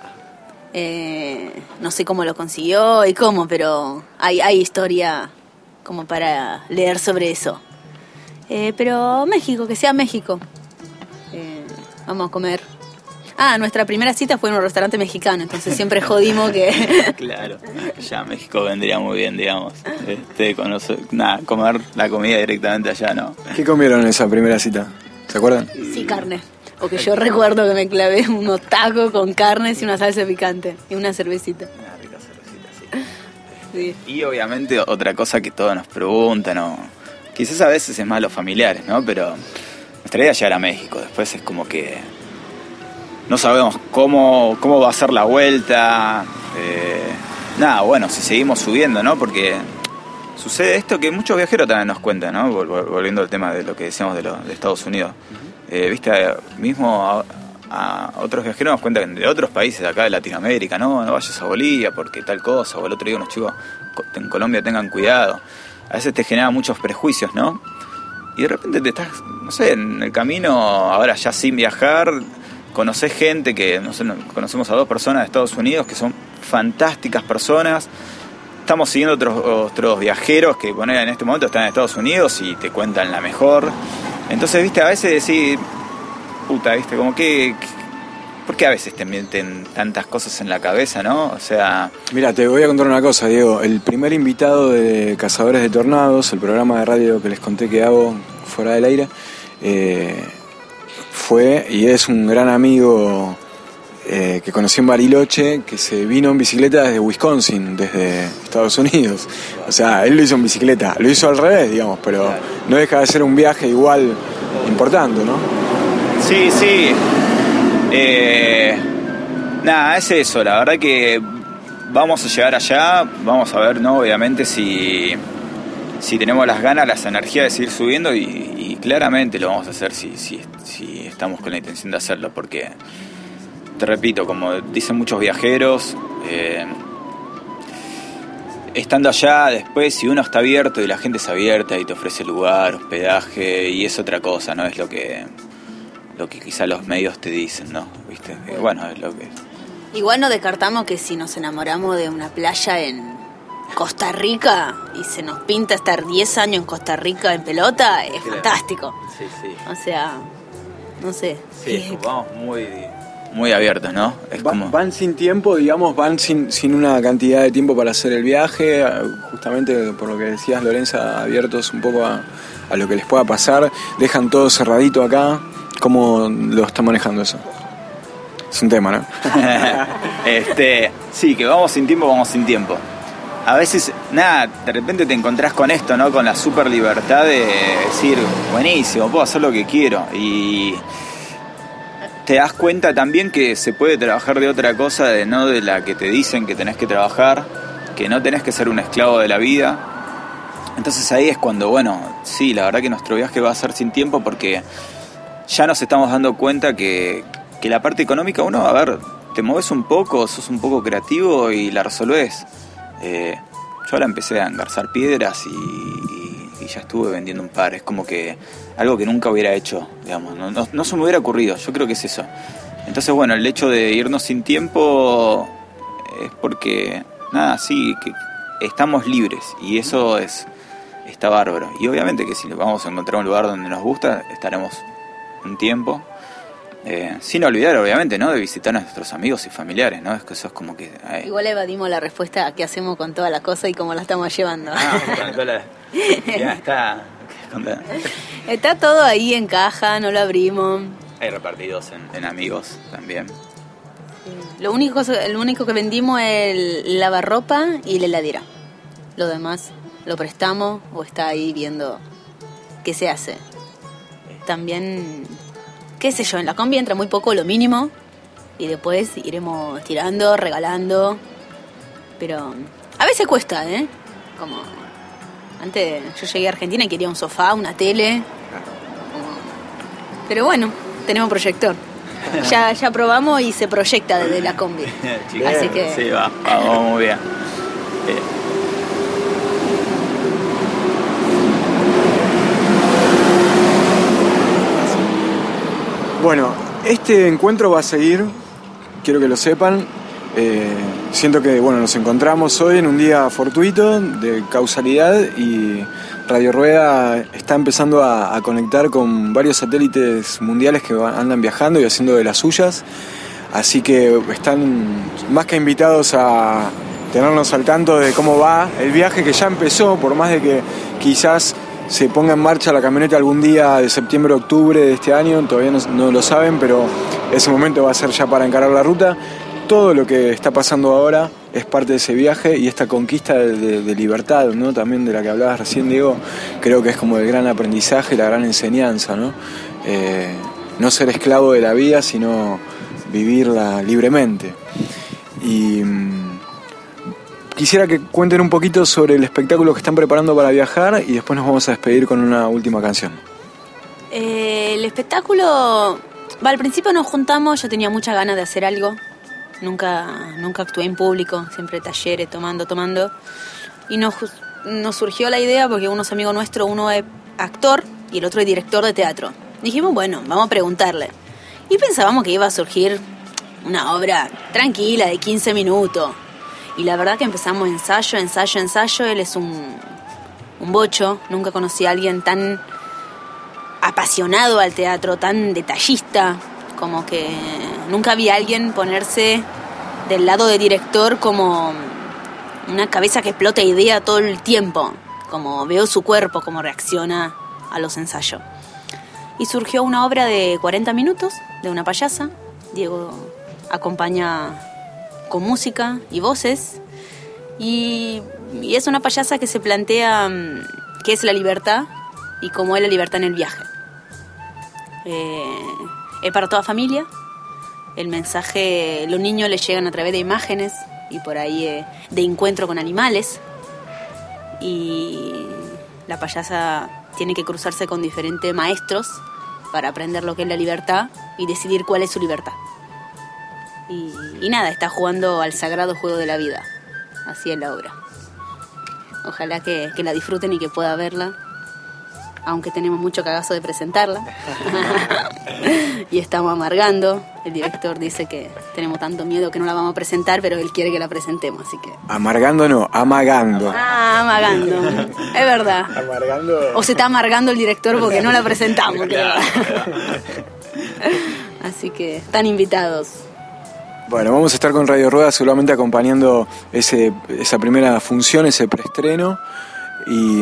Speaker 4: No sé cómo lo consiguió y cómo, pero hay historia como para leer sobre eso. Pero México, que sea México. Vamos a comer. Nuestra primera cita fue en un restaurante mexicano, entonces siempre jodimos que...
Speaker 2: Claro, ya México vendría muy bien, digamos. Comer la comida directamente allá, ¿no?
Speaker 1: ¿Qué comieron en esa primera cita? ¿Se acuerdan?
Speaker 4: Sí, carne. Porque yo recuerdo que me clavé unos tacos con carnes y una salsa picante y una cervecita.
Speaker 2: Una rica cervecita, sí. Y obviamente otra cosa que todos nos preguntan, ¿no? Quizás a veces es más los familiares, ¿no? Pero nuestra idea es llegar a México. Después es como que no sabemos cómo va a ser la vuelta. Bueno, si seguimos subiendo, ¿no? Porque sucede esto que muchos viajeros también nos cuentan, ¿no? Volviendo al tema de lo que decíamos de Estados Unidos. Viste, mismo a otros viajeros nos cuentan de otros países de acá de Latinoamérica, no vayas a Bolivia porque tal cosa, o el otro día unos chicos en Colombia tengan cuidado. A veces te genera muchos prejuicios, ¿no? Y de repente te estás, no sé, en el camino, ahora ya sin viajar, conocés gente que, no sé, conocemos a 2 personas de Estados Unidos que son fantásticas personas. Estamos siguiendo otros viajeros que bueno, en este momento están en Estados Unidos y te cuentan la mejor. Entonces, viste, a veces decís, puta, viste, como que... ¿Por qué a veces te meten tantas cosas en la cabeza, no? O sea...
Speaker 1: Mira, te voy a contar una cosa, Diego. El primer invitado de Cazadores de Tornados, el programa de radio que les conté que hago fuera del aire, fue y es un gran amigo que conocí en Bariloche, que se vino en bicicleta desde Wisconsin, desde Estados Unidos. O sea, él lo hizo en bicicleta, lo hizo al revés, digamos, pero no deja de ser un viaje igual importante, ¿no?
Speaker 2: Sí. Nada, es eso, la verdad que vamos a llegar allá, vamos a ver, ¿no? Obviamente si tenemos las ganas, las energías de seguir subiendo y claramente lo vamos a hacer si estamos con la intención de hacerlo, porque te repito, como dicen muchos viajeros, estando allá después, si uno está abierto y la gente es abierta y te ofrece lugar, hospedaje, y es otra cosa, no es lo que quizá los medios te dicen, ¿no? ¿Viste? Bueno, es lo que...
Speaker 4: Igual no descartamos que si nos enamoramos de una playa en Costa Rica y se nos pinta estar 10 años en Costa Rica en pelota, es fantástico.
Speaker 2: Sí.
Speaker 4: O sea, no sé.
Speaker 2: Sí, vamos muy abiertos, ¿no? Es como...
Speaker 1: Van sin tiempo, digamos, van sin una cantidad de tiempo para hacer el viaje, justamente por lo que decías, Lorenza, abiertos un poco a lo que les pueda pasar, dejan todo cerradito acá. ¿Cómo lo está manejando eso? Es un tema, ¿no?
Speaker 2: Sí, que vamos sin tiempo. A veces, nada, de repente te encontrás con esto, ¿no? Con la super libertad de decir, buenísimo, puedo hacer lo que quiero. Y te das cuenta también que se puede trabajar de otra cosa, no de la que te dicen que tenés que trabajar, que no tenés que ser un esclavo de la vida. Entonces ahí es cuando, bueno, sí, la verdad que nuestro viaje va a ser sin tiempo porque ya nos estamos dando cuenta que la parte económica, uno, a ver, te mueves un poco, sos un poco creativo y la resolvés. Yo ahora empecé a engarzar piedras y ya estuve vendiendo un par. Es como que algo que nunca hubiera hecho, digamos, no se me hubiera ocurrido. Yo creo que es eso. Entonces, bueno, el hecho de irnos sin tiempo es porque, nada, sí, que estamos libres y eso está bárbaro. Y obviamente que si vamos a encontrar un lugar donde nos gusta, estaremos un tiempo. Sin olvidar, obviamente, ¿no? De visitar a nuestros amigos y familiares, ¿no? Es que eso es como que...
Speaker 4: Igual evadimos la respuesta a qué hacemos con toda la cosa y cómo la estamos llevando.
Speaker 2: Ya está.
Speaker 4: Está todo ahí en caja, no lo abrimos.
Speaker 2: Hay repartidos en amigos también.
Speaker 4: Lo único que vendimos es el lavarropa y la heladera. Lo demás lo prestamos o está ahí viendo qué se hace. También... qué sé yo, en la combi entra muy poco, lo mínimo, y después iremos tirando, regalando, pero a veces cuesta, como antes yo llegué a Argentina y quería un sofá, una tele, pero bueno, tenemos proyector, ya probamos y se proyecta desde la combi. Así que
Speaker 2: sí, vamos muy bien.
Speaker 1: Bueno, este encuentro va a seguir, quiero que lo sepan. Siento que nos encontramos hoy en un día fortuito, de causalidad, y Radio Rueda está empezando a conectar con varios satélites mundiales que andan viajando y haciendo de las suyas. Así que están más que invitados a tenernos al tanto de cómo va el viaje que ya empezó, por más de que quizás se ponga en marcha la camioneta algún día de septiembre o octubre de este año, todavía no lo saben, pero ese momento va a ser ya para encarar la ruta. Todo lo que está pasando ahora es parte de ese viaje y esta conquista de libertad, ¿no? También de la que hablabas recién, Diego, creo que es como el gran aprendizaje, la gran enseñanza, ¿no? No ser esclavo de la vida, sino vivirla libremente. Y quisiera que cuenten un poquito sobre el espectáculo que están preparando para viajar y después nos vamos a despedir con una última canción.
Speaker 4: El espectáculo Al principio nos juntamos, yo tenía muchas ganas de hacer algo. Nunca actué en público, siempre talleres, tomando. Y nos surgió la idea porque unos amigos nuestros, uno es actor y el otro es director de teatro. Dijimos, bueno, vamos a preguntarle. Y pensábamos que iba a surgir una obra tranquila de 15 minutos. Y la verdad que empezamos ensayo. Él es un bocho. Nunca conocí a alguien tan apasionado al teatro, tan detallista. Como que nunca vi a alguien ponerse del lado de director como una cabeza que explota idea todo el tiempo. Como veo su cuerpo, cómo reacciona a los ensayos. Y surgió una obra de 40 minutos de una payasa. Diego acompaña con música y voces. Y es una payasa que se plantea qué es la libertad y cómo es la libertad en el viaje. Es para toda familia. El mensaje, los niños les llegan a través de imágenes y por ahí de encuentro con animales. Y la payasa tiene que cruzarse con diferentes maestros para aprender lo que es la libertad y decidir cuál es su libertad. Y nada, está jugando al sagrado juego de la vida. Así es la obra. Ojalá que la disfruten y que pueda verla, aunque tenemos mucho cagazo de presentarla. Y estamos amargando. El director dice que tenemos tanto miedo que no la vamos a presentar, pero él quiere que la presentemos, así que...
Speaker 1: Amargando no, amagando.
Speaker 4: Amagando. Es verdad.
Speaker 1: Amargando.
Speaker 4: O se está amargando el director porque no la presentamos, creo. Así que están invitados.
Speaker 1: Bueno, vamos a estar con Radio Rueda seguramente acompañando esa primera función, ese preestreno. Y...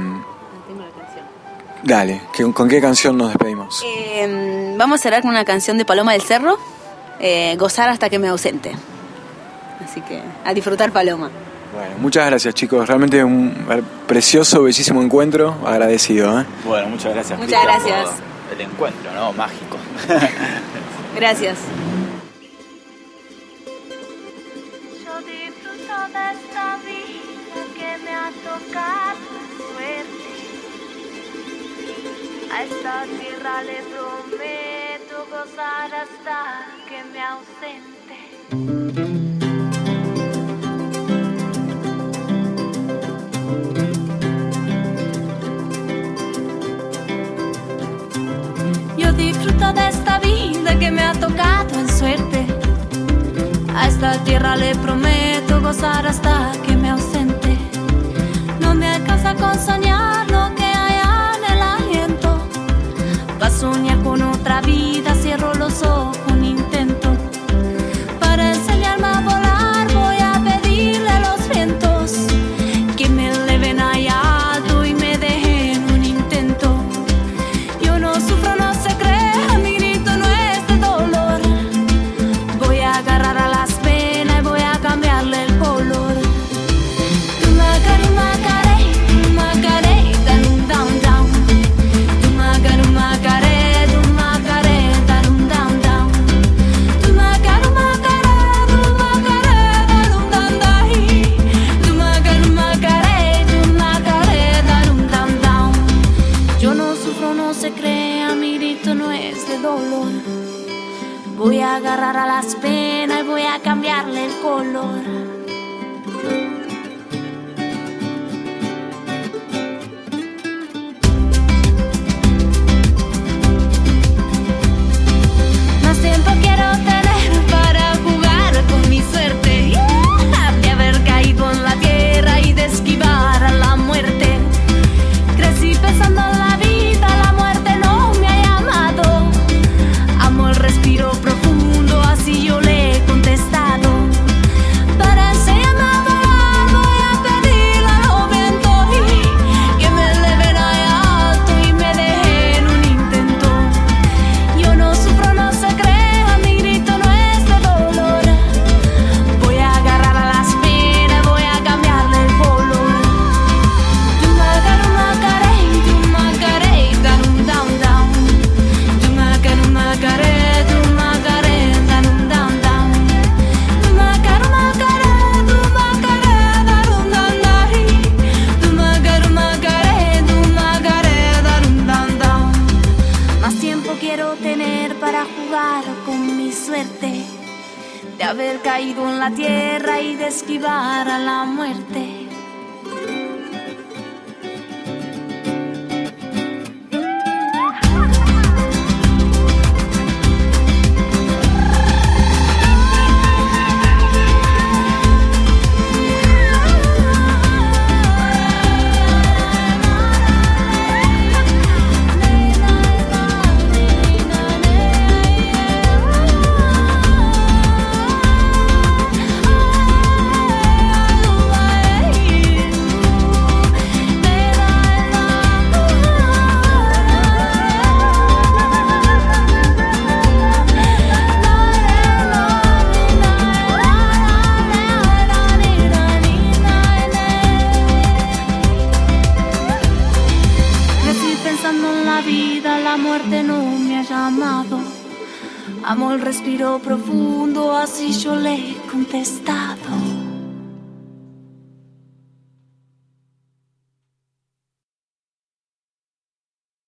Speaker 1: Dale, ¿con qué canción nos despedimos?
Speaker 4: Vamos a cerrar con una canción de Paloma del Cerro, Gozar hasta que me ausente. Así que a disfrutar, Paloma.
Speaker 1: Bueno, muchas gracias, chicos. Realmente un precioso, bellísimo encuentro. Agradecido.
Speaker 2: Bueno, muchas gracias.
Speaker 4: Muchas gracias.
Speaker 2: Por el encuentro, ¿no? Mágico.
Speaker 4: Gracias.
Speaker 7: Yo disfruto de esta vida que me ha tocado suerte. A esta tierra le prometo gozar hasta que me ausente. Yo disfruto de esta vida que me ha tocado en suerte. A esta tierra le prometo gozar hasta que me ausente. No me alcanza con soñar lo que soñar con otra vida, cierro los ojos, un intento. Para enseñarme a volar voy a pedirle a los vientos que me eleven allá alto y me dejen un intento. Yo no sufro, no se crea, mi grito no es de dolor. Voy a agarrar a las penas y voy a cambiarle el color. Voy a agarrar a las penas y voy a cambiarle el color. Más tiempo quiero tener para jugar con mi suerte, de haber caído en la tierra y de esquivar a la muerte. Crecí pensando en la vida, la muerte no me ha llamado. Amo el respiro profundo, así yo le he contestado. Para suerte de haber caído en la tierra y de esquivar a la muerte. Amo el respiro profundo, así yo le he contestado.